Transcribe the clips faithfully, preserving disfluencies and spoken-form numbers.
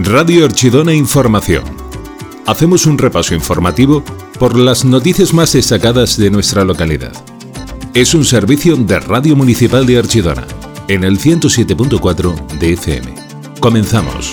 Radio Archidona Información. Hacemos un repaso informativo por las noticias más destacadas de nuestra localidad. Es un servicio de Radio Municipal de Archidona, en el ciento siete punto cuatro de F M. Comenzamos.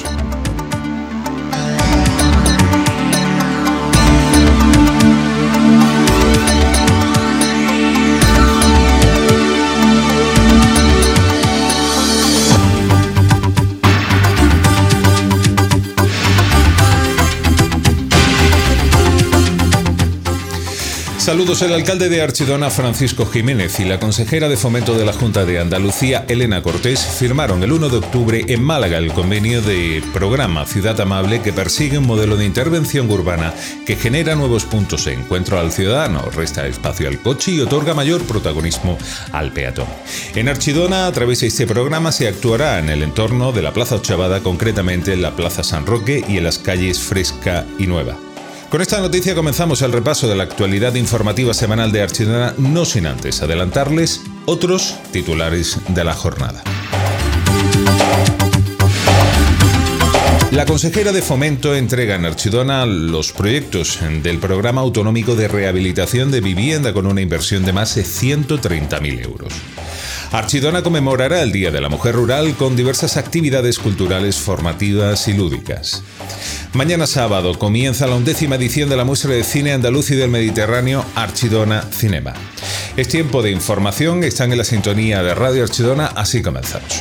Saludos. El alcalde de Archidona, Francisco Jiménez, y la consejera de Fomento de la Junta de Andalucía, Elena Cortés, firmaron el uno de octubre en Málaga el convenio de programa Ciudad Amable, que persigue un modelo de intervención urbana que genera nuevos puntos de encuentro al ciudadano, resta espacio al coche y otorga mayor protagonismo al peatón. En Archidona, a través de este programa, se actuará en el entorno de la Plaza Ochavada, concretamente en la Plaza San Roque y en las calles Fresca y Nueva. Con esta noticia comenzamos el repaso de la actualidad informativa semanal de Archidona, no sin antes adelantarles otros titulares de la jornada. La consejera de Fomento entrega en Archidona los proyectos del Programa Autonómico de Rehabilitación de Vivienda con una inversión de más de ciento treinta mil euros. Archidona conmemorará el Día de la Mujer Rural con diversas actividades culturales, formativas y lúdicas. Mañana sábado comienza la undécima edición de la muestra de cine andaluz y del Mediterráneo Archidona Cinema. Es tiempo de información, están en la sintonía de Radio Archidona, así comenzamos.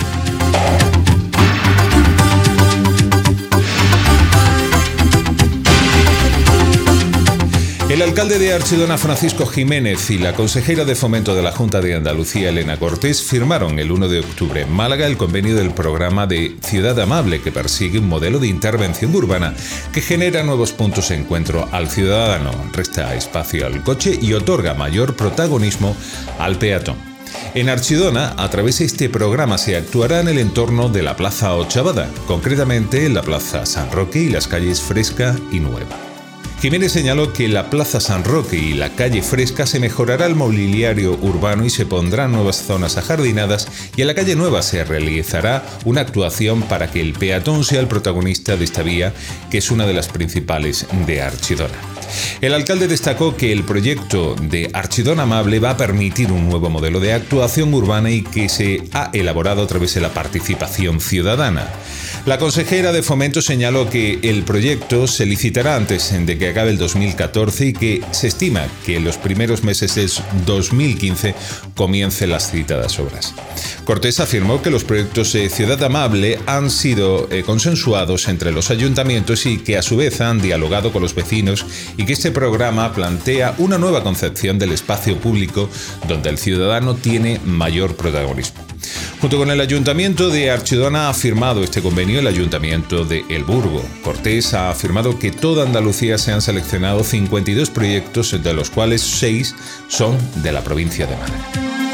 El alcalde de Archidona, Francisco Jiménez, y la consejera de Fomento de la Junta de Andalucía, Elena Cortés, firmaron el uno de octubre en Málaga el convenio del programa de Ciudad Amable, que persigue un modelo de intervención urbana que genera nuevos puntos de encuentro al ciudadano, resta espacio al coche y otorga mayor protagonismo al peatón. En Archidona, a través de este programa, se actuará en el entorno de la Plaza Ochavada, concretamente en la Plaza San Roque y las calles Fresca y Nueva. Jiménez señaló que la Plaza San Roque y la calle Fresca se mejorará el mobiliario urbano y se pondrán nuevas zonas ajardinadas, y en la calle Nueva se realizará una actuación para que el peatón sea el protagonista de esta vía, que es una de las principales de Archidona. El alcalde destacó que el proyecto de Archidona Amable va a permitir un nuevo modelo de actuación urbana y que se ha elaborado a través de la participación ciudadana. La consejera de Fomento señaló que el proyecto se licitará antes de que acabe el dos mil catorce y que se estima que en los primeros meses del dos mil quince comiencen las citadas obras. Cortés afirmó que los proyectos de Ciudad Amable han sido eh, consensuados entre los ayuntamientos y que a su vez han dialogado con los vecinos, y que este programa plantea una nueva concepción del espacio público donde el ciudadano tiene mayor protagonismo. Junto con el Ayuntamiento de Archidona ha firmado este convenio el Ayuntamiento de El Burgo. Cortés ha afirmado que toda Andalucía se han seleccionado cincuenta y dos proyectos, de los cuales seis son de la provincia de Málaga.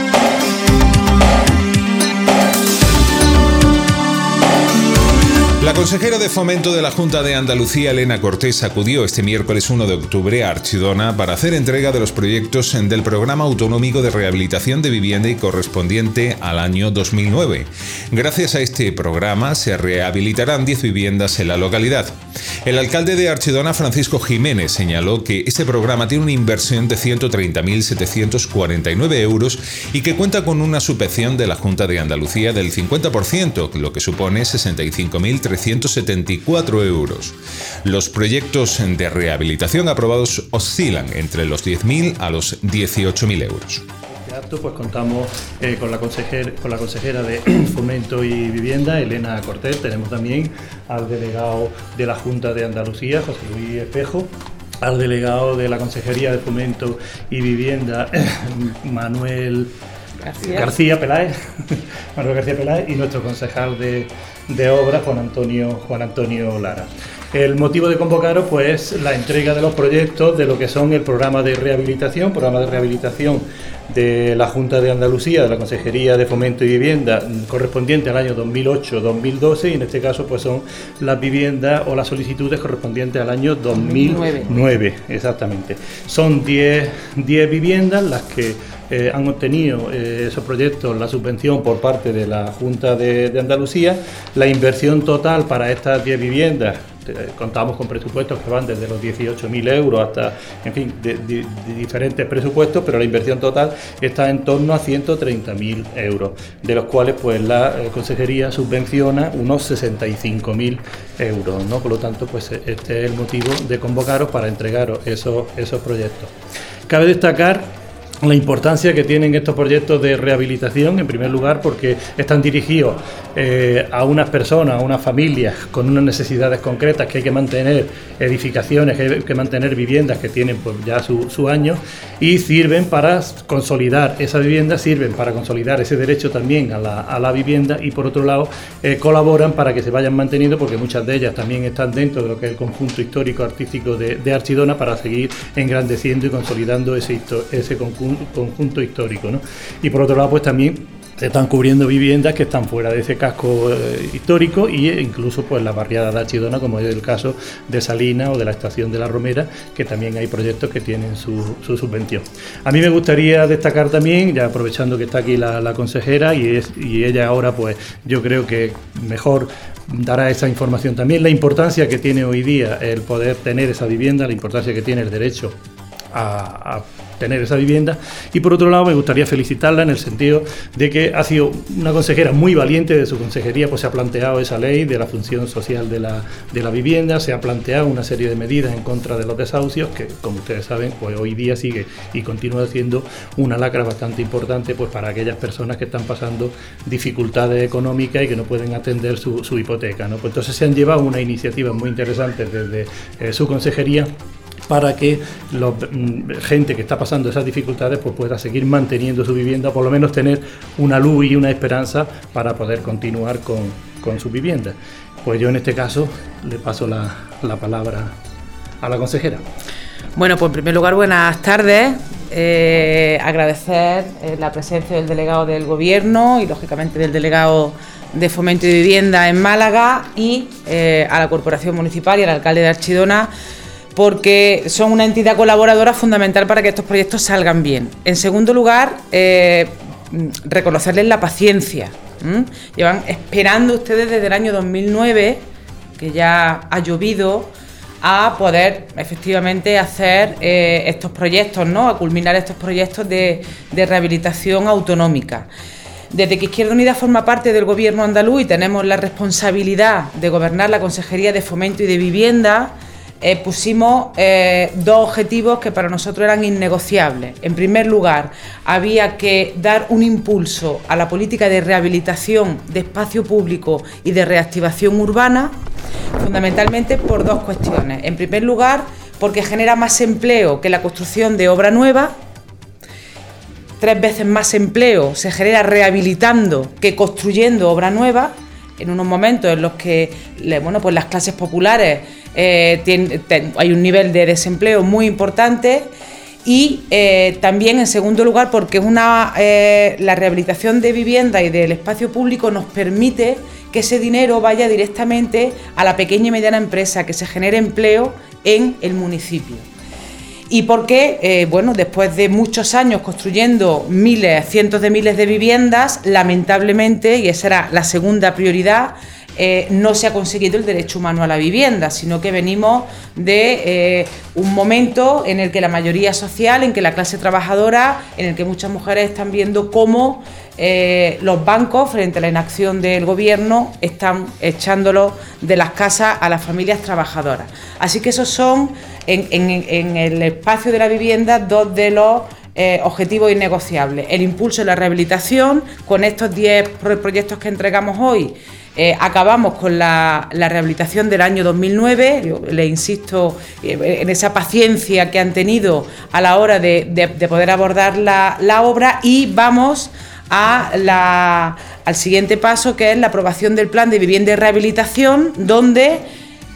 La consejera de Fomento de la Junta de Andalucía, Elena Cortés, acudió este miércoles uno de octubre a Archidona para hacer entrega de los proyectos del Programa Autonómico de Rehabilitación de Vivienda y correspondiente al año dos mil nueve. Gracias a este programa se rehabilitarán diez viviendas en la localidad. El alcalde de Archidona, Francisco Jiménez, señaló que este programa tiene una inversión de ciento treinta mil setecientos cuarenta y nueve euros y que cuenta con una subvención de la Junta de Andalucía del cincuenta por ciento, lo que supone sesenta y cinco mil trescientos setenta y cuatro euros. Los proyectos de rehabilitación aprobados oscilan entre los diez mil a los dieciocho mil euros. Pues contamos eh, con, la consejera, con la consejera de Fomento y Vivienda, Elena Cortés. Tenemos también al delegado de la Junta de Andalucía, José Luis Espejo, al delegado de la Consejería de Fomento y Vivienda, Manuel García, García Peláez, Manuel García Peláez, y nuestro concejal de, de Obras, Juan Antonio, Juan Antonio Lara. El motivo de convocaros pues es la entrega de los proyectos de lo que son el programa de rehabilitación, programa de rehabilitación de la Junta de Andalucía, de la Consejería de Fomento y Vivienda, correspondiente al año dos mil ocho dos mil doce, y en este caso pues son las viviendas o las solicitudes correspondientes al año dos mil nueve, exactamente. Son diez viviendas las que eh, han obtenido eh, esos proyectos la subvención por parte de la Junta de, de Andalucía. La inversión total para estas diez viviendas, contamos con presupuestos que van desde los dieciocho mil euros hasta, en fin, de, de, de diferentes presupuestos, pero la inversión total está en torno a ciento treinta mil euros, de los cuales pues la eh, Consejería subvenciona unos sesenta y cinco mil euros, ¿no? Por lo tanto, pues este es el motivo de convocaros para entregaros esos, esos proyectos. Cabe destacar la importancia que tienen estos proyectos de rehabilitación, en primer lugar porque están dirigidos eh, a unas personas, a unas familias con unas necesidades concretas, que hay que mantener edificaciones, que hay que mantener viviendas que tienen pues ya su, su año, y sirven para consolidar esa vivienda, sirven para consolidar ese derecho también a la, a la vivienda, y por otro lado eh, colaboran para que se vayan manteniendo, porque muchas de ellas también están dentro de lo que es el conjunto histórico artístico de, de Archidona, para seguir engrandeciendo y consolidando ese, ese conjunto conjunto histórico, ¿no? Y por otro lado pues también se están cubriendo viviendas que están fuera de ese casco eh, histórico, e incluso pues la barriada de Archidona, como es el caso de Salinas o de la estación de La Romera, que también hay proyectos que tienen su, su subvención. A mí me gustaría destacar también, ya aprovechando que está aquí la, la consejera, y, es, y ella ahora pues yo creo que mejor dará esa información también, la importancia que tiene hoy día el poder tener esa vivienda, la importancia que tiene el derecho a, a tener esa vivienda. Y por otro lado me gustaría felicitarla en el sentido de que ha sido una consejera muy valiente de su consejería, pues se ha planteado esa ley de la función social de la, de la vivienda, se ha planteado una serie de medidas en contra de los desahucios, que como ustedes saben pues hoy día sigue y continúa siendo una lacra bastante importante pues para aquellas personas que están pasando dificultades económicas y que no pueden atender su, su hipoteca, ¿no? Pues entonces se han llevado una iniciativa muy interesante desde eh, su consejería, para que la gente que está pasando esas dificultades pues pueda seguir manteniendo su vivienda, por lo menos tener una luz y una esperanza para poder continuar con, con su vivienda. Pues yo en este caso le paso la, la palabra a la consejera. Bueno, pues en primer lugar, buenas tardes. Eh, agradecer eh, la presencia del delegado del Gobierno y lógicamente del delegado de Fomento y Vivienda en Málaga, y eh, a la Corporación Municipal y al alcalde de Archidona, porque son una entidad colaboradora fundamental para que estos proyectos salgan bien. En segundo lugar, eh, reconocerles la paciencia. ¿Mm? Llevan esperando ustedes desde el año dos mil nueve, que ya ha llovido, a poder efectivamente hacer eh, estos proyectos, ¿no? A culminar estos proyectos de, de rehabilitación autonómica. Desde que Izquierda Unida forma parte del Gobierno andaluz y tenemos la responsabilidad de gobernar la Consejería de Fomento y de Vivienda, Eh, pusimos eh, dos objetivos que para nosotros eran innegociables. En primer lugar, había que dar un impulso a la política de rehabilitación de espacio público y de reactivación urbana, fundamentalmente por dos cuestiones. En primer lugar, porque genera más empleo que la construcción de obra nueva. Tres veces más empleo se genera rehabilitando que construyendo obra nueva, en unos momentos en los que bueno, pues las clases populares eh, tienen, ten, hay un nivel de desempleo muy importante. Y eh, también, en segundo lugar, porque una, eh, la rehabilitación de vivienda y del espacio público nos permite que ese dinero vaya directamente a la pequeña y mediana empresa, que se genere empleo en el municipio. Y porque, eh, bueno, después de muchos años construyendo miles, cientos de miles de viviendas, lamentablemente, y esa era la segunda prioridad, eh, no se ha conseguido el derecho humano a la vivienda, sino que venimos de eh, un momento en el que la mayoría social, en que la clase trabajadora, en el que muchas mujeres están viendo cómo eh, los bancos, frente a la inacción del gobierno, están echándolos de las casas a las familias trabajadoras. Así que esos son, en, en, en el espacio de la vivienda, dos de los eh, objetivos innegociables. El impulso de la rehabilitación, con estos diez proyectos que entregamos hoy. Eh, acabamos con la, la rehabilitación del año dos mil nueve, yo le insisto eh, en esa paciencia que han tenido a la hora de, de, de poder abordar la, la obra, y vamos a la, al siguiente paso, que es la aprobación del plan de vivienda y rehabilitación, donde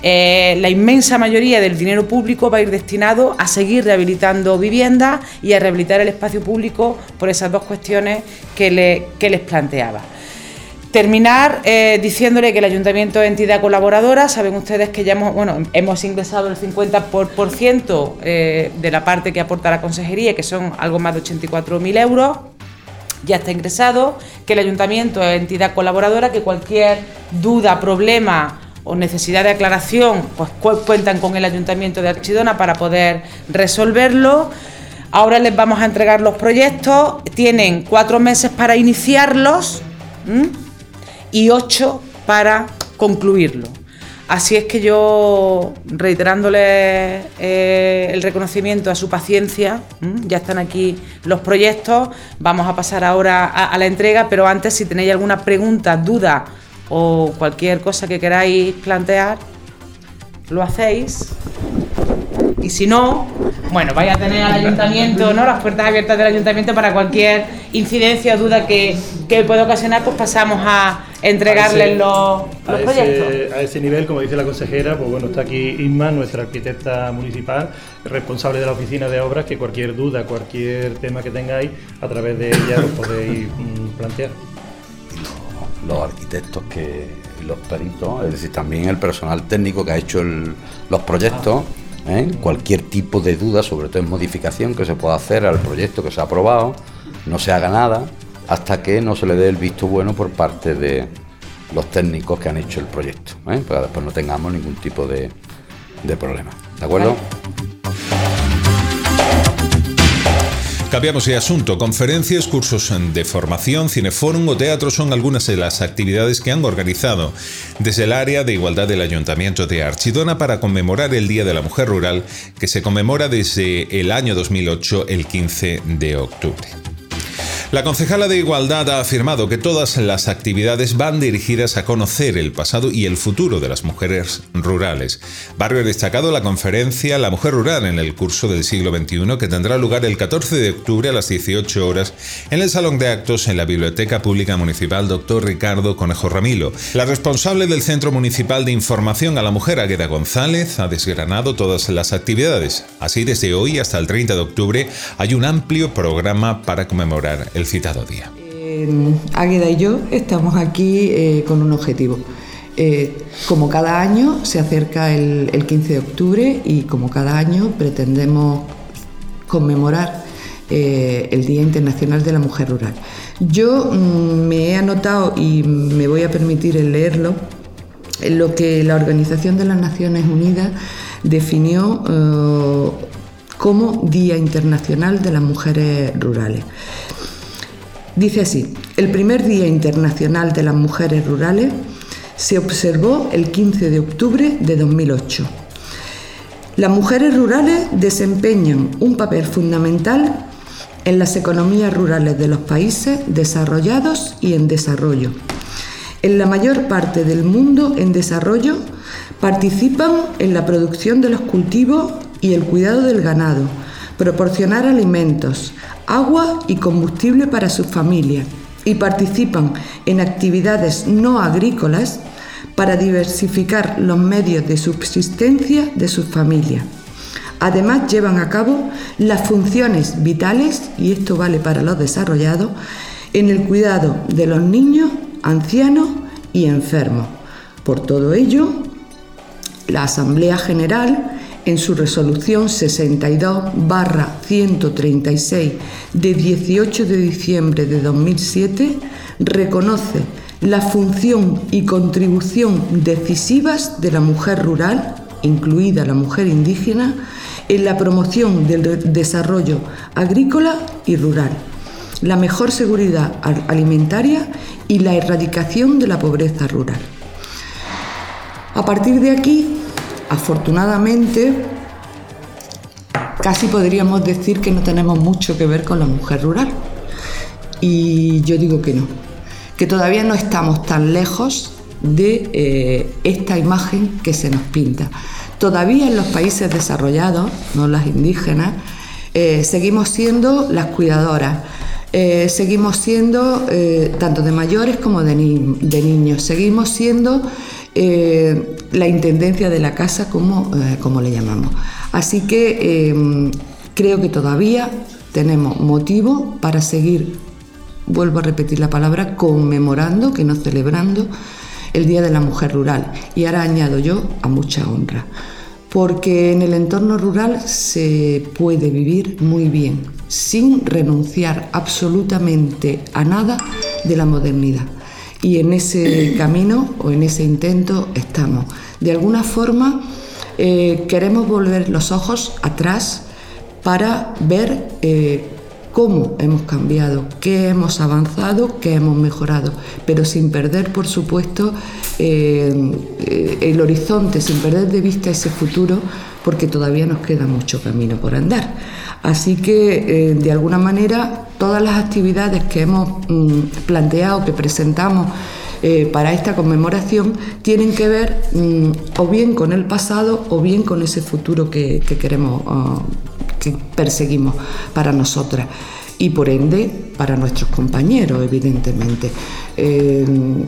Eh, la inmensa mayoría del dinero público va a ir destinado a seguir rehabilitando viviendas y a rehabilitar el espacio público por esas dos cuestiones que, le, que les planteaba. Terminar eh, diciéndole que el Ayuntamiento es entidad colaboradora. Saben ustedes que ya hemos, bueno, hemos ingresado el cincuenta por ciento eh, de la parte que aporta la Consejería, que son algo más de ochenta y cuatro mil euros. Ya está ingresado, que el Ayuntamiento es entidad colaboradora, que cualquier duda, problema o necesidad de aclaración, pues cu cuentan con el Ayuntamiento de Archidona para poder resolverlo. Ahora les vamos a entregar los proyectos, tienen cuatro meses para iniciarlos ¿m? y ocho para concluirlo. Así es que yo, reiterándole eh, el reconocimiento a su paciencia, ¿m? ya están aquí los proyectos, vamos a pasar ahora a, a la entrega, pero antes, si tenéis alguna pregunta, duda o cualquier cosa que queráis plantear, lo hacéis. Y si no, bueno, vais a tener al ayuntamiento, ¿no?, las puertas abiertas del ayuntamiento para cualquier incidencia o duda que, que pueda ocasionar, pues pasamos a entregarles ese, los, los a proyectos. Ese, a ese nivel, como dice la consejera, pues bueno, está aquí Isma, nuestra arquitecta municipal, responsable de la oficina de obras, que cualquier duda, cualquier tema que tengáis, a través de ella lo podéis mm, plantear. Los arquitectos que los peritos, es decir, también el personal técnico que ha hecho el, los proyectos, ¿eh? Cualquier tipo de duda, sobre todo en modificación que se pueda hacer al proyecto que se ha aprobado, no se haga nada hasta que no se le dé el visto bueno por parte de los técnicos que han hecho el proyecto, ¿eh? Para después no tengamos ningún tipo de, de problema. ¿De acuerdo? Cambiamos de asunto. Conferencias, cursos de formación, cineforum o teatro son algunas de las actividades que han organizado desde el área de igualdad del Ayuntamiento de Archidona para conmemorar el Día de la Mujer Rural, que se conmemora desde el año dos mil ocho, el quince de octubre. La concejala de Igualdad ha afirmado que todas las actividades van dirigidas a conocer el pasado y el futuro de las mujeres rurales. Barrio destacado la conferencia La Mujer Rural en el curso del siglo veintiuno, que tendrá lugar el catorce de octubre a las dieciocho horas en el Salón de Actos en la Biblioteca Pública Municipal Doctor Ricardo Conejo Ramilo. La responsable del Centro Municipal de Información a la Mujer, Águeda González, ha desgranado todas las actividades. Así, desde hoy hasta el treinta de octubre hay un amplio programa para conmemorar el citado día. Eh, Águeda y yo estamos aquí eh, con un objetivo. Eh, como cada año se acerca el, el quince de octubre y como cada año pretendemos conmemorar eh, el Día Internacional de la Mujer Rural. Yo mm, me he anotado y me voy a permitir el leerlo, en lo que la Organización de las Naciones Unidas definió eh, como Día Internacional de las Mujeres Rurales. Dice así: el primer Día Internacional de las Mujeres Rurales se observó el quince de octubre de dos mil ocho. Las mujeres rurales desempeñan un papel fundamental en las economías rurales de los países desarrollados y en desarrollo. En la mayor parte del mundo en desarrollo participan en la producción de los cultivos y el cuidado del ganado, proporcionar alimentos, agua y combustible para sus familias, y participan en actividades no agrícolas para diversificar los medios de subsistencia de sus familias. Además, llevan a cabo las funciones vitales, y esto vale para los desarrollados, en el cuidado de los niños, ancianos y enfermos. Por todo ello, la Asamblea General, en su resolución sesenta y dos barra ciento treinta y seis de dieciocho de diciembre de dos mil siete, reconoce la función y contribución decisivas de la mujer rural, incluida la mujer indígena, en la promoción del desarrollo agrícola y rural, la mejor seguridad alimentaria y la erradicación de la pobreza rural. A partir de aquí, afortunadamente, casi podríamos decir que no tenemos mucho que ver con la mujer rural. Y yo digo que no, que todavía no estamos tan lejos de eh, esta imagen que se nos pinta. Todavía en los países desarrollados, no las indígenas, eh, seguimos siendo las cuidadoras, eh, seguimos siendo, eh, tanto de mayores como de, ni de niños, seguimos siendo eh, la intendencia de la casa, como, eh, como le llamamos. Así que eh, creo que todavía tenemos motivo para seguir, vuelvo a repetir la palabra, conmemorando, que no celebrando, el Día de la Mujer Rural. Y ahora añado yo, a mucha honra, porque en el entorno rural se puede vivir muy bien, sin renunciar absolutamente a nada de la modernidad. Y en ese camino o en ese intento estamos. De alguna forma eh, queremos volver los ojos atrás para ver eh, cómo hemos cambiado, qué hemos avanzado, qué hemos mejorado, pero sin perder, por supuesto, eh, eh, el horizonte, sin perder de vista ese futuro, porque todavía nos queda mucho camino por andar. Así que, eh, de alguna manera, todas las actividades que hemos mm, planteado, que presentamos eh, para esta conmemoración, tienen que ver mm, o bien con el pasado o bien con ese futuro que, que queremos, uh, que perseguimos para nosotras y, por ende, para nuestros compañeros, evidentemente. Eh,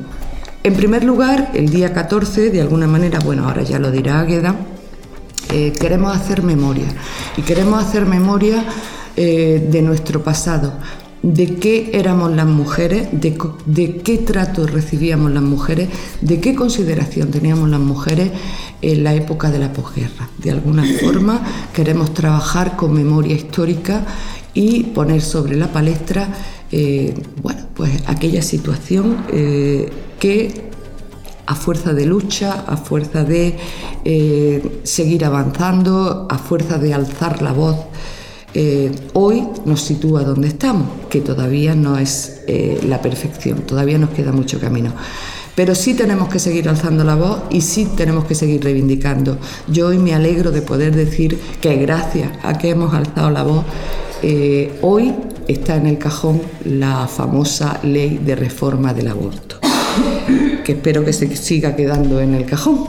en primer lugar, el día catorce, de alguna manera, bueno, ahora ya lo dirá Águeda, Eh, queremos hacer memoria y queremos hacer memoria eh, de nuestro pasado, de qué éramos las mujeres, de, de qué trato recibíamos las mujeres, de qué consideración teníamos las mujeres en la época de la posguerra. De alguna forma queremos trabajar con memoria histórica y poner sobre la palestra eh, bueno, pues aquella situación eh, que a fuerza de lucha, a fuerza de eh, seguir avanzando, a fuerza de alzar la voz, eh, hoy nos sitúa donde estamos, que todavía no es eh, la perfección, todavía nos queda mucho camino. Pero sí tenemos que seguir alzando la voz y sí tenemos que seguir reivindicando. Yo hoy me alegro de poder decir que gracias a que hemos alzado la voz, eh, hoy está en el cajón la famosa ley de reforma del aborto, que espero que se siga quedando en el cajón.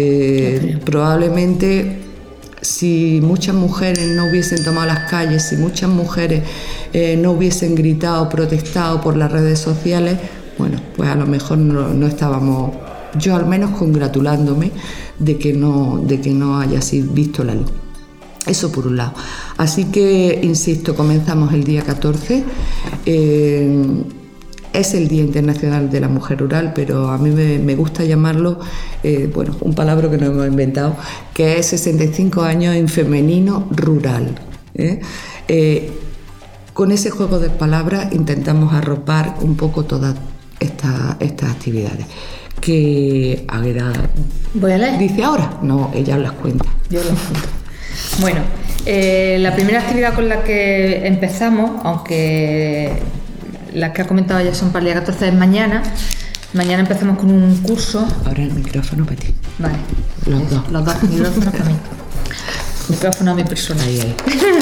Eh, probablemente, si muchas mujeres no hubiesen tomado las calles, si muchas mujeres eh, no hubiesen gritado, protestado por las redes sociales, bueno, pues a lo mejor no, no estábamos, yo al menos, congratulándome de que no, de que no haya sido visto la luz. Eso por un lado. Así que, insisto, comenzamos el día catorce. Eh, Es el Día Internacional de la Mujer Rural, pero a mí me, me gusta llamarlo, eh, bueno, un palabra que nos hemos inventado, que es sesenta y cinco años en femenino rural. ¿eh? Eh, con ese juego de palabras intentamos arropar un poco todas estas estas actividades. Que Águeda ¿Voy a leer? Dice ahora, no, ella las cuenta. Yo las cuento. Bueno, eh, la primera actividad con la que empezamos, aunque las que ha comentado ya son para el día catorce, es mañana. Mañana empezamos con un curso. Ahora el micrófono para ti. Vale. Los dos. Los dos micrófonos para mí. Micrófono a mi persona. Ahí, ahí.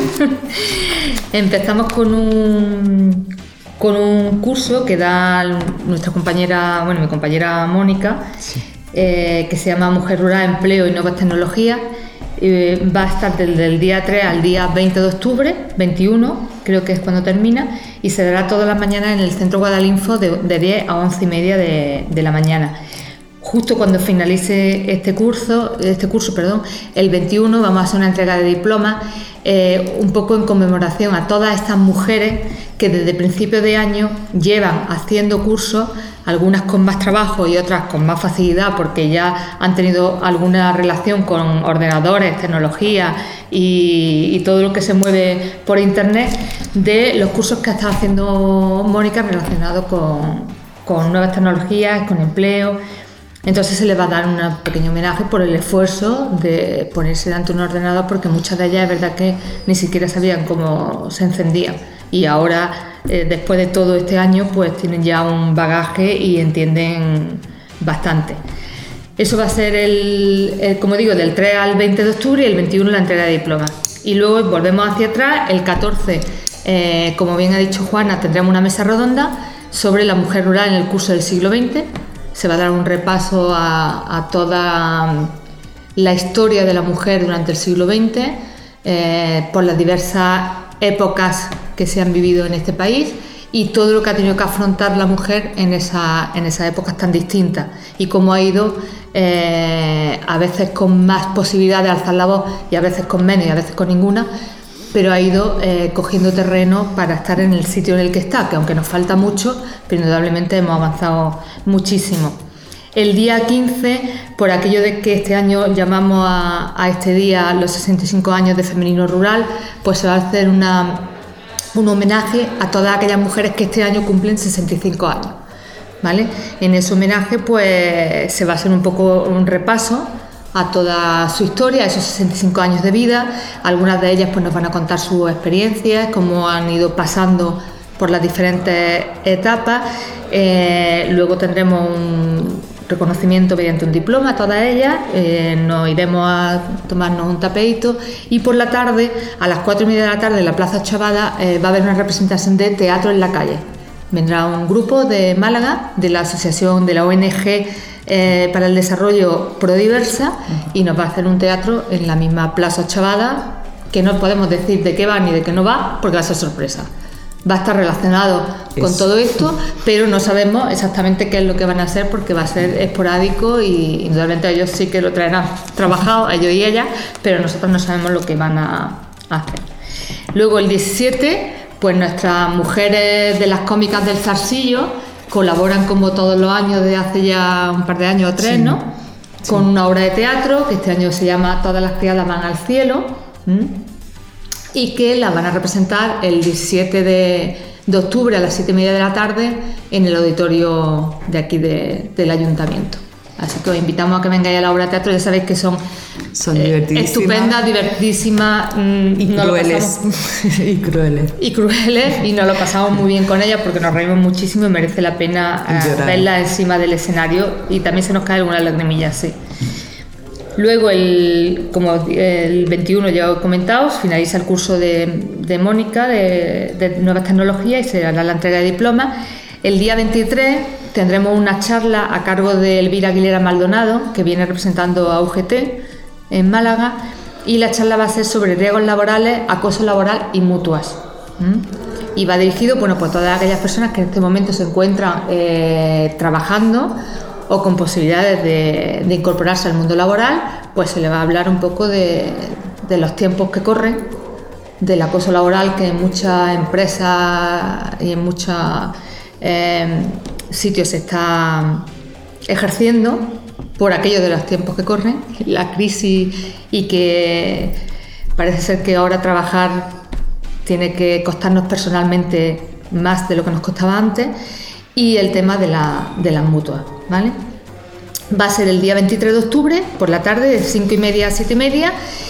Empezamos con un con un curso que da nuestra compañera, bueno, mi compañera Mónica, Sí. eh, que se llama Mujer Rural, Empleo y Nuevas Tecnologías. Eh, va a estar desde el día tres al día veinte de octubre, veintiuno, creo que es cuando termina, y se dará todas las mañanas en el Centro Guadalinfo de, de diez a once y media de, de la mañana. Justo cuando finalice este curso, este curso, perdón, el veintiuno vamos a hacer una entrega de diplomas, eh, un poco en conmemoración a todas estas mujeres que desde principios de año llevan haciendo cursos, algunas con más trabajo y otras con más facilidad porque ya han tenido alguna relación con ordenadores, tecnología y, y todo lo que se mueve por internet, de los cursos que ha estado haciendo Mónica relacionados con, con nuevas tecnologías, con empleo. Entonces se les va a dar un pequeño homenaje por el esfuerzo de ponerse delante de un ordenador, porque muchas de ellas es verdad que ni siquiera sabían cómo se encendían. Y ahora, eh, después de todo este año, pues tienen ya un bagaje y entienden bastante. Eso va a ser, el, el, como digo, del tres al veinte de octubre y el veintiuno la entrega de diplomas. Y luego volvemos hacia atrás, el catorce, eh, como bien ha dicho Juana, tendremos una mesa redonda sobre la mujer rural en el curso del siglo veinte. Se va a dar un repaso a, a toda la historia de la mujer durante el siglo veinte, eh, por las diversas épocas que se han vivido en este país, y todo lo que ha tenido que afrontar la mujer en, esa, en esas épocas tan distintas y cómo ha ido eh, a veces con más posibilidad de alzar la voz y a veces con menos y a veces con ninguna, pero ha ido eh, cogiendo terreno para estar en el sitio en el que está, que aunque nos falta mucho, pero indudablemente hemos avanzado muchísimo. El día quince, por aquello de que este año llamamos a, a este día los sesenta y cinco años de Femenino Rural, pues se va a hacer una, un homenaje a todas aquellas mujeres que este año cumplen sesenta y cinco años, ¿vale? En ese homenaje pues se va a hacer un poco un repaso a toda su historia, a esos sesenta y cinco años de vida. Algunas de ellas pues nos van a contar sus experiencias, cómo han ido pasando por las diferentes etapas. Eh, luego tendremos un reconocimiento mediante un diploma a todas ellas, eh, nos iremos a tomarnos un tapeito y por la tarde, a las cuatro y media de la tarde en la Plaza Chavada, eh, va a haber una representación de teatro en la calle. Vendrá un grupo de Málaga, de la asociación de la O N G eh, para el desarrollo Prodiversa, y nos va a hacer un teatro en la misma Plaza Chavada, que no podemos decir de qué va ni de qué no va, porque va a ser sorpresa. Va a estar relacionado con es. todo esto, pero no sabemos exactamente qué es lo que van a hacer porque va a ser esporádico y indudablemente ellos sí que lo traerán trabajado, ellos y ellas, pero nosotros no sabemos lo que van a hacer. Luego el diecisiete, pues nuestras mujeres de las cómicas del Zarcillo colaboran como todos los años de hace ya un par de años o tres, sí. ¿no? Sí. Con una obra de teatro que este año se llama Todas las criadas van al cielo. ¿Mm? Y que la van a representar el diecisiete de octubre a las siete y media de la tarde en el auditorio de aquí de, del ayuntamiento. Así que os invitamos a que vengáis a la obra de teatro. Ya sabéis que son, son eh, estupendas, divertidísimas mmm, y, no crueles. y crueles y crueles y nos lo pasamos muy bien con ellas porque nos reímos muchísimo y merece la pena eh, verlas encima del escenario y también se nos cae alguna lagrimilla, sí. Luego, el, como el veintiuno ya os he comentado, finaliza el curso de, de Mónica de, de Nuevas Tecnologías y se hará la entrega de diplomas. El día veintitrés tendremos una charla a cargo de Elvira Aguilera Maldonado, que viene representando a U G T en Málaga, y la charla va a ser sobre riesgos laborales, acoso laboral y mutuas. ¿Mm? Y va dirigido, bueno, pues a todas aquellas personas que en este momento se encuentran eh, trabajando o con posibilidades de, de incorporarse al mundo laboral, pues se le va a hablar un poco de, de los tiempos que corren, del acoso laboral que en muchas empresas y en muchos eh, sitios se está ejerciendo por aquello de los tiempos que corren, la crisis, y que parece ser que ahora trabajar tiene que costarnos personalmente más de lo que nos costaba antes, y el tema de, la, de las mutuas, ¿vale? Va a ser el día veintitrés de octubre, por la tarde, de cinco y media a siete y media,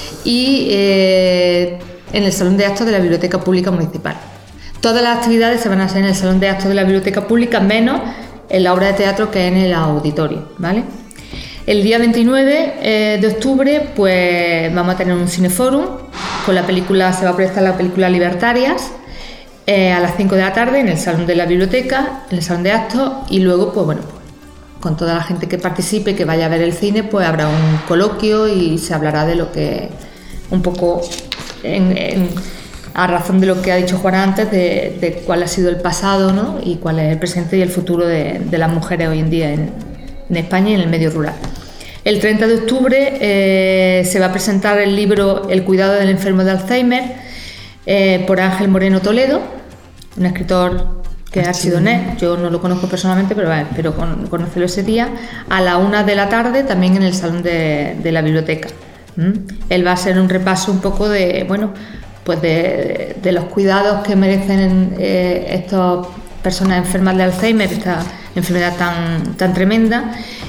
y eh, en el Salón de Actos de la Biblioteca Pública Municipal. Todas las actividades se van a hacer en el Salón de Actos de la Biblioteca Pública, menos en la obra de teatro que es en el auditorio, ¿vale? El día veintinueve eh, de octubre, pues vamos a tener un cineforum, con la película, se va a proyectar la película Libertarias, Eh, a las cinco de la tarde en el salón de la biblioteca, en el salón de actos, y luego pues bueno, pues, con toda la gente que participe, que vaya a ver el cine, pues habrá un coloquio y se hablará de lo que un poco en, en, a razón de lo que ha dicho Juana antes, de, de cuál ha sido el pasado, ¿no? Y cuál es el presente y el futuro de, de las mujeres hoy en día en, en España y en el medio rural. El treinta de octubre eh, se va a presentar el libro El cuidado del enfermo de Alzheimer, Eh, por Ángel Moreno Toledo, un escritor que es archidonés. Yo no lo conozco personalmente, pero bueno, espero con, conocerlo ese día, a la una de la tarde, también en el salón de, de la biblioteca. ¿Mm? Él va a hacer un repaso un poco de, bueno, pues de, de los cuidados que merecen eh, estas personas enfermas de Alzheimer, esta enfermedad tan, tan tremenda,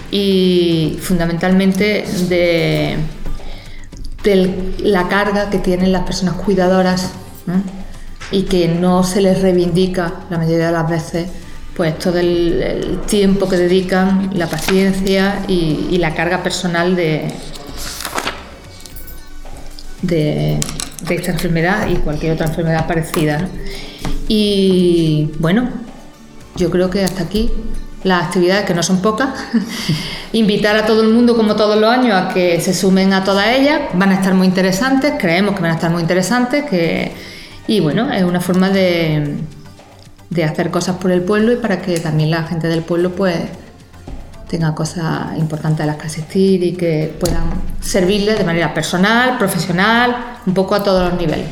y fundamentalmente de, de la carga que tienen las personas cuidadoras, ¿no? Y que no se les reivindica la mayoría de las veces, pues todo el, el tiempo que dedican, la paciencia y, y la carga personal de, de, de esta enfermedad y cualquier otra enfermedad parecida, ¿no? Y bueno, yo creo que hasta aquí las actividades, que no son pocas. Invitar a todo el mundo, como todos los años, a que se sumen a todas ellas. Van a estar muy interesantes, creemos que van a estar muy interesantes, que... y bueno, es una forma de, de hacer cosas por el pueblo y para que también la gente del pueblo pues tenga cosas importantes a las que asistir y que puedan servirles de manera personal, profesional, un poco a todos los niveles.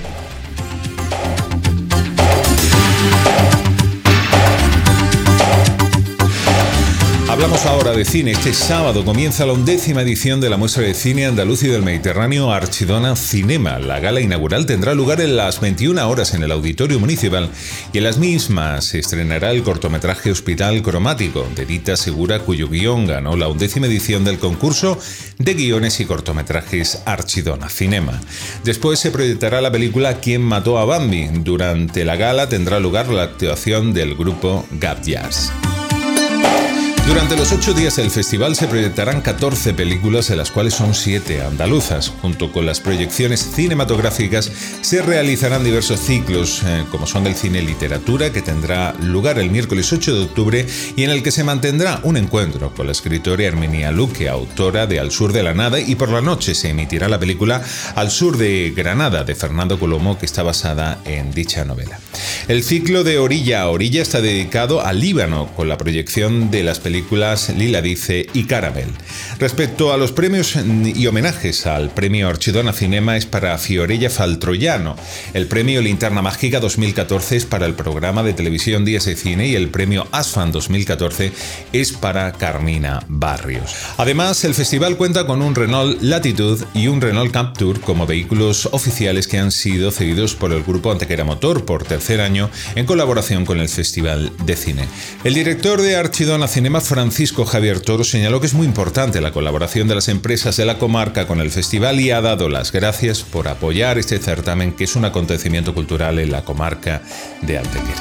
Hablamos ahora de cine. Este sábado comienza la undécima edición de la muestra de cine andaluz y del Mediterráneo Archidona Cinema. La gala inaugural tendrá lugar en las veintiuna horas en el Auditorio Municipal y en las mismas se estrenará el cortometraje Hospital Cromático de Dita Segura, cuyo guión ganó la undécima edición del concurso de guiones y cortometrajes Archidona Cinema. Después se proyectará la película ¿Quién mató a Bambi? Durante la gala tendrá lugar la actuación del grupo Gap Jazz. Durante los ocho días del festival se proyectarán catorce películas, de las cuales son siete andaluzas. Junto con las proyecciones cinematográficas se realizarán diversos ciclos, eh, como son del cine literatura, que tendrá lugar el miércoles ocho de octubre y en el que se mantendrá un encuentro con la escritora Herminia Luque, autora de Al sur de la nada, y por la noche se emitirá la película Al sur de Granada, de Fernando Colomo, que está basada en dicha novela. El ciclo de Orilla a Orilla está dedicado al Líbano, con la proyección de las películas películas Lila Dice y Caramel. Respecto a los premios y homenajes al premio Archidona Cinema es para Fiorella Faltroiano, el premio Linterna Mágica dos mil catorce es para el programa de televisión Días de Cine y el premio ASFAN dos mil catorce es para Carmina Barrios. Además, el festival cuenta con un Renault Latitude y un Renault Captur como vehículos oficiales que han sido cedidos por el grupo Antequera Motor por tercer año en colaboración con el Festival de Cine. El director de Archidona Cinema, Francisco Javier Toro, señaló que es muy importante la colaboración de las empresas de la comarca con el festival y ha dado las gracias por apoyar este certamen, que es un acontecimiento cultural en la comarca de Antequera.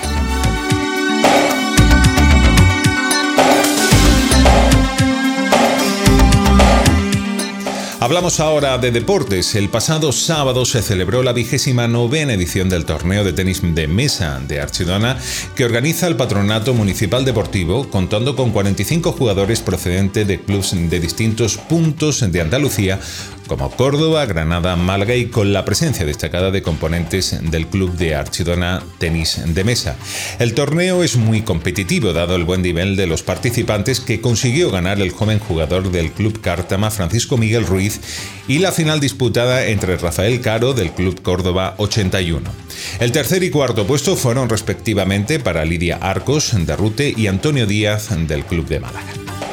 Hablamos ahora de deportes. El pasado sábado se celebró la vigésima novena edición del torneo de tenis de mesa de Archidona, que organiza el Patronato Municipal Deportivo, contando con cuarenta y cinco jugadores procedentes de clubes de distintos puntos de Andalucía, como Córdoba, Granada, Málaga, y con la presencia destacada de componentes del Club de Archidona Tenis de Mesa. El torneo es muy competitivo, dado el buen nivel de los participantes, que consiguió ganar el joven jugador del Club Cártama, Francisco Miguel Ruiz, y la final disputada entre Rafael Caro del Club Córdoba ochenta y uno. El tercer y cuarto puesto fueron respectivamente para Lidia Arcos de Rute y Antonio Díaz del Club de Málaga.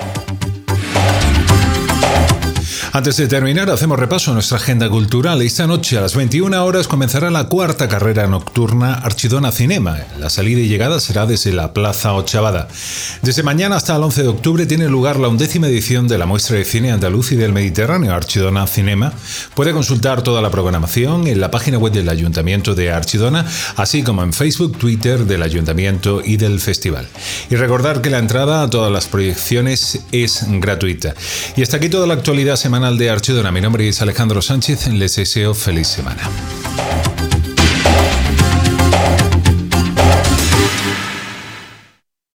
Antes de terminar, hacemos repaso a nuestra agenda cultural. Esta noche a las veintiuna horas comenzará la cuarta carrera nocturna Archidona Cinema. La salida y llegada será desde la Plaza Ochavada. Desde mañana hasta el once de octubre tiene lugar la undécima edición de la muestra de cine andaluz y del Mediterráneo Archidona Cinema. Puede consultar toda la programación en la página web del Ayuntamiento de Archidona, así como en Facebook, Twitter del Ayuntamiento y del Festival. Y recordar que la entrada a todas las proyecciones es gratuita. Y hasta aquí toda la actualidad semanal de Archidona. Mi nombre es Alejandro Sánchez. Les deseo feliz semana.